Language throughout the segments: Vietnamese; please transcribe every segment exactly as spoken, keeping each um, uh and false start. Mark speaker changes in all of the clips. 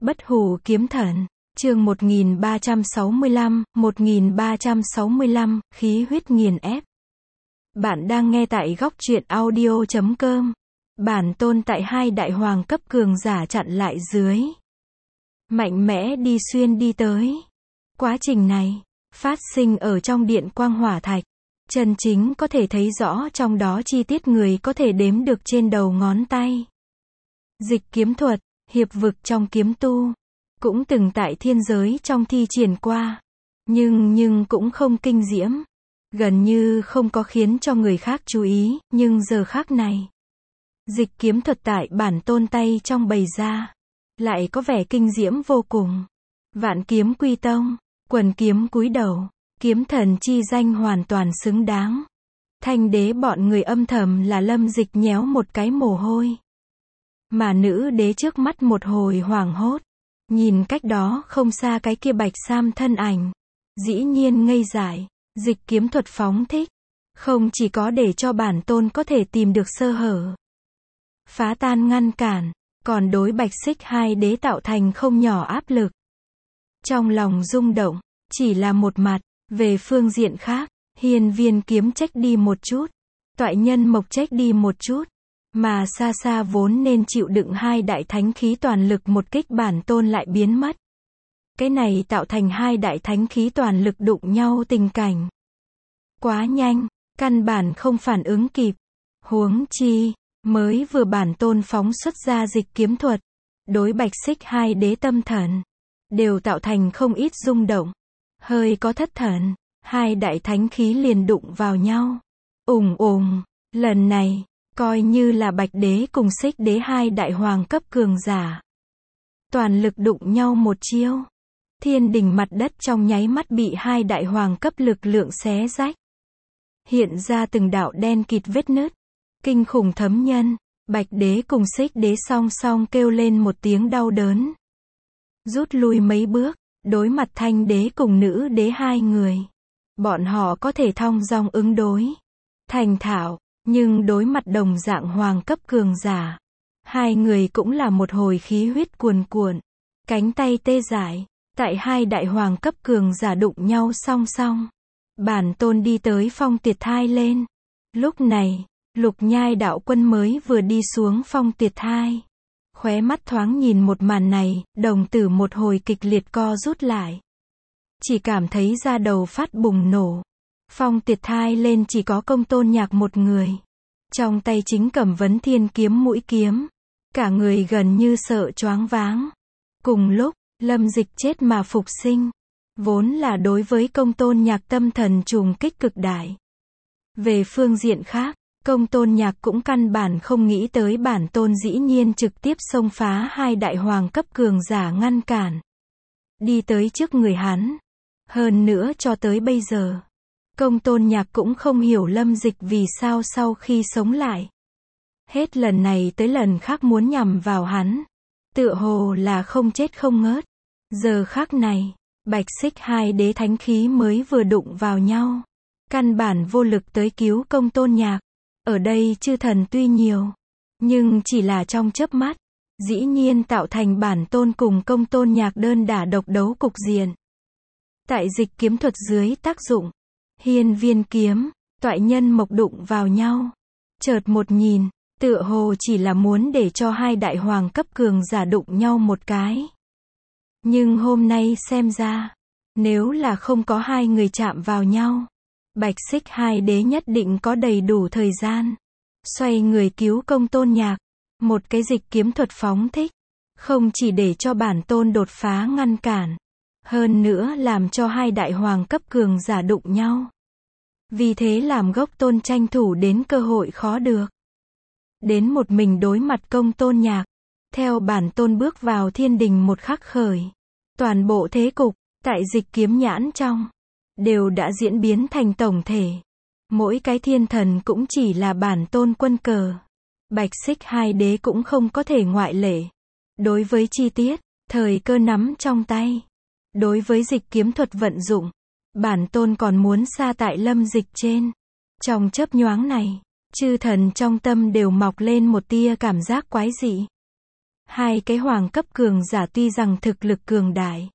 Speaker 1: Bất hủ kiếm thần, chương một nghìn ba trăm sáu mươi lăm, một nghìn ba trăm sáu mươi lăm, khí huyết nghiền ép. Bạn đang nghe tại góc truyện audio chấm com. Bản tôn tại hai đại hoàng cấp cường giả chặn lại dưới. Mạnh mẽ đi xuyên đi tới. Quá trình này, phát sinh ở trong điện quang hỏa thạch. Chân chính có thể thấy rõ trong đó chi tiết người có thể đếm được trên đầu ngón tay. Dịch kiếm thuật, hiệp vực trong kiếm tu, cũng từng tại thiên giới trong thi triển qua. Nhưng nhưng cũng không kinh diễm. Gần như không có khiến cho người khác chú ý, nhưng giờ khác này. Dịch kiếm thuật tại bản tôn tay trong bày ra. Lại có vẻ kinh diễm vô cùng. Vạn kiếm quy tông, quần kiếm cúi đầu, kiếm thần chi danh hoàn toàn xứng đáng. Thanh đế bọn người âm thầm là Lâm Dịch nhéo một cái mồ hôi. Mà nữ đế trước mắt một hồi hoảng hốt. Nhìn cách đó không xa cái kia bạch sam thân ảnh. Dĩ nhiên ngây dại, dịch kiếm thuật phóng thích. Không chỉ có để cho bản tôn có thể tìm được sơ hở. Phá tan ngăn cản, còn đối bạch xích hai đế tạo thành không nhỏ áp lực. Trong lòng rung động, chỉ là một mặt, về phương diện khác, hiên viên kiếm trách đi một chút. Toại nhân mộc trách đi một chút. Mà xa xa vốn nên chịu đựng hai đại thánh khí toàn lực một kích bản tôn lại biến mất. Cái này tạo thành hai đại thánh khí toàn lực đụng nhau tình cảnh. Quá nhanh, căn bản không phản ứng kịp. Huống chi, mới vừa bản tôn phóng xuất ra dịch kiếm thuật. Đối bạch xích hai đế tâm thần. Đều tạo thành không ít rung động. Hơi có thất thần, hai đại thánh khí liền đụng vào nhau. Ùng ùng, lần này. Coi như là bạch đế cùng xích đế hai đại hoàng cấp cường giả. Toàn lực đụng nhau một chiêu. Thiên đình mặt đất trong nháy mắt bị hai đại hoàng cấp lực lượng xé rách. Hiện ra từng đạo đen kịt vết nứt. Kinh khủng thấm nhân. Bạch đế cùng xích đế song song kêu lên một tiếng đau đớn. Rút lui mấy bước, đối mặt thanh đế cùng nữ đế hai người. Bọn họ có thể thong dong ứng đối. Thành thạo. Nhưng đối mặt đồng dạng hoàng cấp cường giả. Hai người cũng là một hồi khí huyết cuồn cuộn. Cánh tay tê dại. Tại hai đại hoàng cấp cường giả đụng nhau song song. Bản tôn đi tới phong tiệt thai lên. Lúc này, lục nhai đạo quân mới vừa đi xuống phong tiệt thai. Khóe mắt thoáng nhìn một màn này, đồng tử một hồi kịch liệt co rút lại. Chỉ cảm thấy da đầu phát bùng nổ. Phong tiệt thai lên chỉ có công tôn nhạc một người. Trong tay chính cầm vấn thiên kiếm mũi kiếm. Cả người gần như sợ choáng váng. Cùng lúc, Lâm Dịch chết mà phục sinh. Vốn là đối với công tôn nhạc tâm thần trùng kích cực đại. Về phương diện khác, công tôn nhạc cũng căn bản không nghĩ tới bản tôn dĩ nhiên trực tiếp xông phá hai đại hoàng cấp cường giả ngăn cản. Đi tới trước người hắn. Hơn nữa cho tới bây giờ. Công tôn nhạc cũng không hiểu Lâm Dịch vì sao sau khi sống lại. Hết lần này tới lần khác muốn nhằm vào hắn. Tựa hồ là không chết không ngớt. Giờ khác này, bạch xích hai đế thánh khí mới vừa đụng vào nhau. Căn bản vô lực tới cứu công tôn nhạc. Ở đây chư thần tuy nhiều. Nhưng chỉ là trong chớp mắt. Dĩ nhiên tạo thành bản tôn cùng công tôn nhạc đơn đả độc đấu cục diện. Tại dịch kiếm thuật dưới tác dụng. Hiên viên kiếm, toại nhân mộc đụng vào nhau. Chợt một nhìn, tựa hồ chỉ là muốn để cho hai đại hoàng cấp cường giả đụng nhau một cái. Nhưng hôm nay xem ra, nếu là không có hai người chạm vào nhau, bạch xích hai đế nhất định có đầy đủ thời gian. Xoay người cứu công tôn nhạc, một cái dịch kiếm thuật phóng thích. Không chỉ để cho bản tôn đột phá ngăn cản. Hơn nữa làm cho hai đại hoàng cấp cường giả đụng nhau. Vì thế làm gốc tôn tranh thủ đến cơ hội khó được. Đến một mình đối mặt công tôn nhạc. Theo bản tôn bước vào thiên đình một khắc khởi. Toàn bộ thế cục, tại dịch kiếm nhãn trong. Đều đã diễn biến thành tổng thể. Mỗi cái thiên thần cũng chỉ là bản tôn quân cờ. Bạch xích hai đế cũng không có thể ngoại lệ. Đối với chi tiết, thời cơ nắm trong tay. Đối với dịch kiếm thuật vận dụng. Bản tôn còn muốn xa tại Lâm Dịch trên. Trong chớp nhoáng này, chư thần trong tâm đều mọc lên một tia cảm giác quái dị. Hai cái hoàng cấp cường giả tuy rằng thực lực cường đại,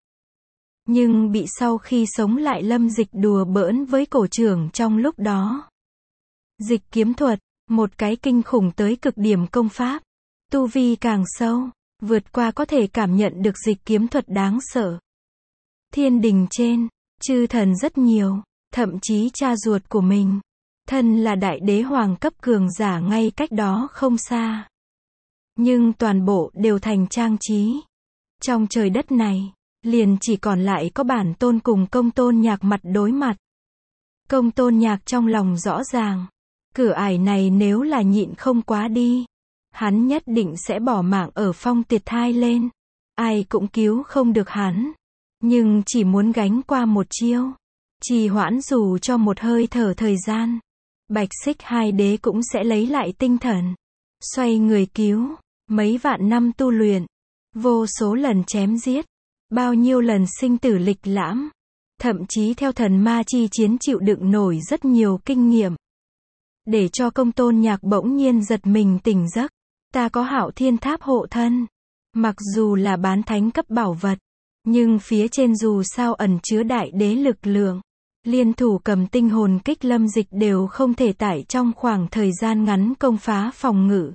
Speaker 1: nhưng bị sau khi sống lại Lâm Dịch đùa bỡn với cổ trưởng trong lúc đó. Dịch kiếm thuật, một cái kinh khủng tới cực điểm công pháp. Tu vi càng sâu, vượt qua có thể cảm nhận được dịch kiếm thuật đáng sợ. Thiên đình trên, chư thần rất nhiều, thậm chí cha ruột của mình, thân là đại đế hoàng cấp cường giả ngay cách đó không xa. Nhưng toàn bộ đều thành trang trí. Trong trời đất này, liền chỉ còn lại có bản tôn cùng Công Tôn Nhạc mặt đối mặt. Công Tôn Nhạc trong lòng rõ ràng, cửa ải này nếu là nhịn không quá đi, hắn nhất định sẽ bỏ mạng ở phong tiệt thai lên. Ai cũng cứu không được hắn. Nhưng chỉ muốn gánh qua một chiêu, trì hoãn dù cho một hơi thở thời gian, Bạch Xích hai đế cũng sẽ lấy lại tinh thần, xoay người cứu. Mấy vạn năm tu luyện, vô số lần chém giết, bao nhiêu lần sinh tử lịch lãm, thậm chí theo thần ma chi chiến chịu đựng nổi rất nhiều kinh nghiệm. Để cho Công Tôn Nhạc bỗng nhiên giật mình tỉnh giấc, ta có Hạo Thiên Tháp hộ thân, mặc dù là bán thánh cấp bảo vật, nhưng phía trên dù sao ẩn chứa đại đế lực lượng, liên thủ cầm tinh hồn kích Lâm Dịch đều không thể tải trong khoảng thời gian ngắn công phá phòng ngự.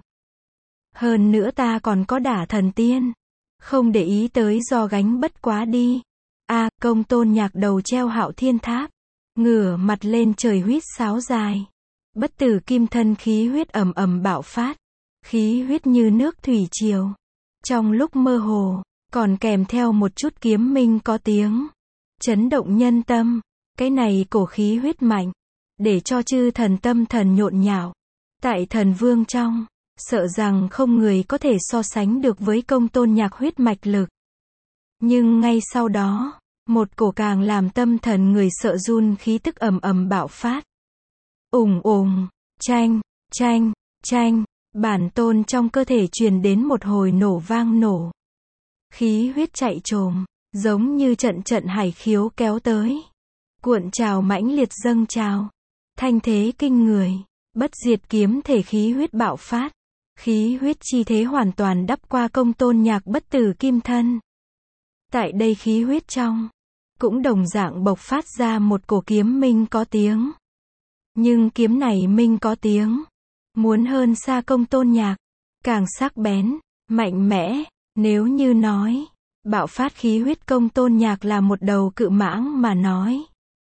Speaker 1: Hơn nữa ta còn có đả thần tiên, không để ý tới do gánh bất quá đi. A, à, Công Tôn Nhạc đầu treo Hạo Thiên Tháp, ngửa mặt lên trời huýt sáo dài. Bất tử kim thân khí huyết ầm ầm bạo phát, khí huyết như nước thủy triều. Trong lúc mơ hồ, còn kèm theo một chút kiếm minh có tiếng, chấn động nhân tâm. Cái này cổ khí huyết mạnh, để cho chư thần tâm thần nhộn nhạo. Tại thần vương trong, sợ rằng không người có thể so sánh được với Công Tôn Nhạc huyết mạch lực. Nhưng ngay sau đó, một cổ càng làm tâm thần người sợ run khí tức ầm ầm bạo phát. Ùng ùng, tranh, tranh, tranh, bản tôn trong cơ thể truyền đến một hồi nổ vang nổ. Khí huyết chạy trồm, giống như trận trận hải khiếu kéo tới. Cuộn trào mãnh liệt dâng trào. Thanh thế kinh người, bất diệt kiếm thể khí huyết bạo phát. Khí huyết chi thế hoàn toàn đắp qua Công Tôn Nhạc bất tử kim thân. Tại đây khí huyết trong, cũng đồng dạng bộc phát ra một cổ kiếm minh có tiếng. Nhưng kiếm này minh có tiếng, muốn hơn xa Công Tôn Nhạc, càng sắc bén, mạnh mẽ. Nếu như nói, bạo phát khí huyết Công Tôn Nhạc là một đầu cự mãng mà nói,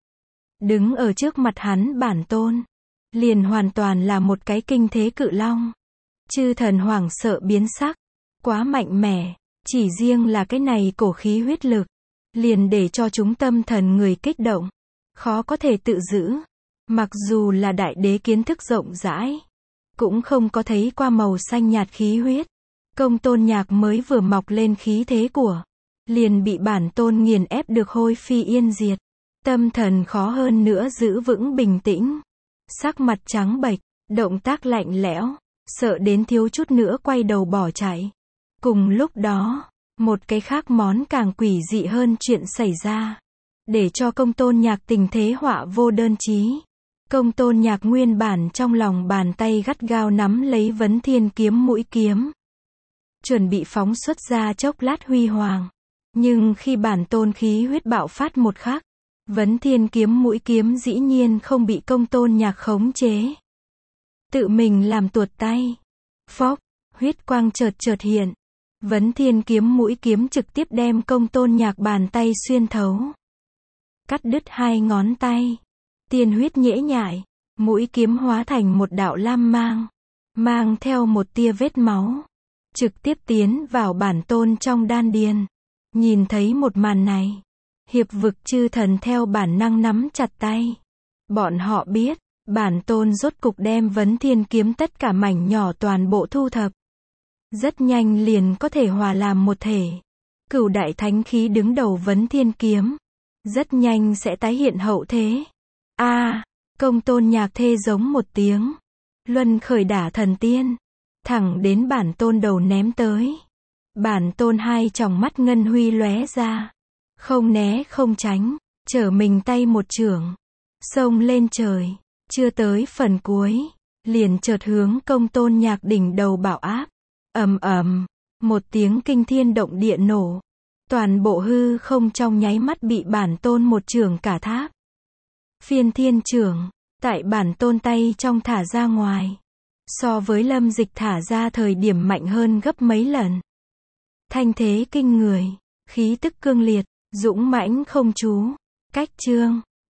Speaker 1: đứng ở trước mặt hắn bản tôn, liền hoàn toàn là một cái kinh thế cự long. Chư thần hoảng sợ biến sắc, quá mạnh mẽ, chỉ riêng là cái này cổ khí huyết lực, liền để cho chúng tâm thần người kích động, khó có thể tự giữ. Mặc dù là đại đế kiến thức rộng rãi, cũng không có thấy qua màu xanh nhạt khí huyết. Công Tôn Nhạc mới vừa mọc lên khí thế của, liền bị bản tôn nghiền ép được hôi phi yên diệt. Tâm thần khó hơn nữa giữ vững bình tĩnh. Sắc mặt trắng bệch, động tác lạnh lẽo, sợ đến thiếu chút nữa quay đầu bỏ chạy. Cùng lúc đó, một cái khác món càng quỷ dị hơn chuyện xảy ra. Để cho Công Tôn Nhạc tình thế họa vô đơn chí. Công Tôn Nhạc nguyên bản trong lòng bàn tay gắt gao nắm lấy Vấn Thiên kiếm mũi kiếm, chuẩn bị phóng xuất ra chốc lát huy hoàng. Nhưng khi bản tôn khí huyết bạo phát một khắc, Vấn Thiên kiếm mũi kiếm dĩ nhiên không bị Công Tôn Nhạc khống chế, tự mình làm tuột tay. Phốc, huyết quang chợt chợt hiện, Vấn Thiên kiếm mũi kiếm trực tiếp đem Công Tôn Nhạc bàn tay xuyên thấu, cắt đứt hai ngón tay. Tiên huyết nhễ nhại, mũi kiếm hóa thành một đạo lam mang, mang theo một tia vết máu, trực tiếp tiến vào bản tôn trong đan điền. Nhìn thấy một màn này, hiệp vực chư thần theo bản năng nắm chặt tay. Bọn họ biết, bản tôn rốt cục đem Vấn Thiên kiếm tất cả mảnh nhỏ toàn bộ thu thập. Rất nhanh liền có thể hòa làm một thể. Cửu đại thánh khí đứng đầu Vấn Thiên kiếm, rất nhanh sẽ tái hiện hậu thế. A, à, Công Tôn Nhạc thê giống một tiếng, luân khởi đả thần tiên, thẳng đến bản tôn đầu ném tới. Bản tôn hai tròng mắt ngân huy lóe ra, không né không tránh, trở mình tay một chưởng, xông lên trời, chưa tới phần cuối, liền chợt hướng Công Tôn Nhạc đỉnh đầu bạo áp. Ầm ầm, Một tiếng kinh thiên động địa nổ. Toàn bộ hư không trong nháy mắt bị bản tôn một chưởng cả tháp. Phiên thiên chưởng. Tại bản tôn tay trong thả ra ngoài. So với Lâm Dịch thả ra thời điểm mạnh hơn gấp mấy lần. Thanh thế kinh người. Khí tức cương liệt. Dũng mãnh không chú. Cách chương.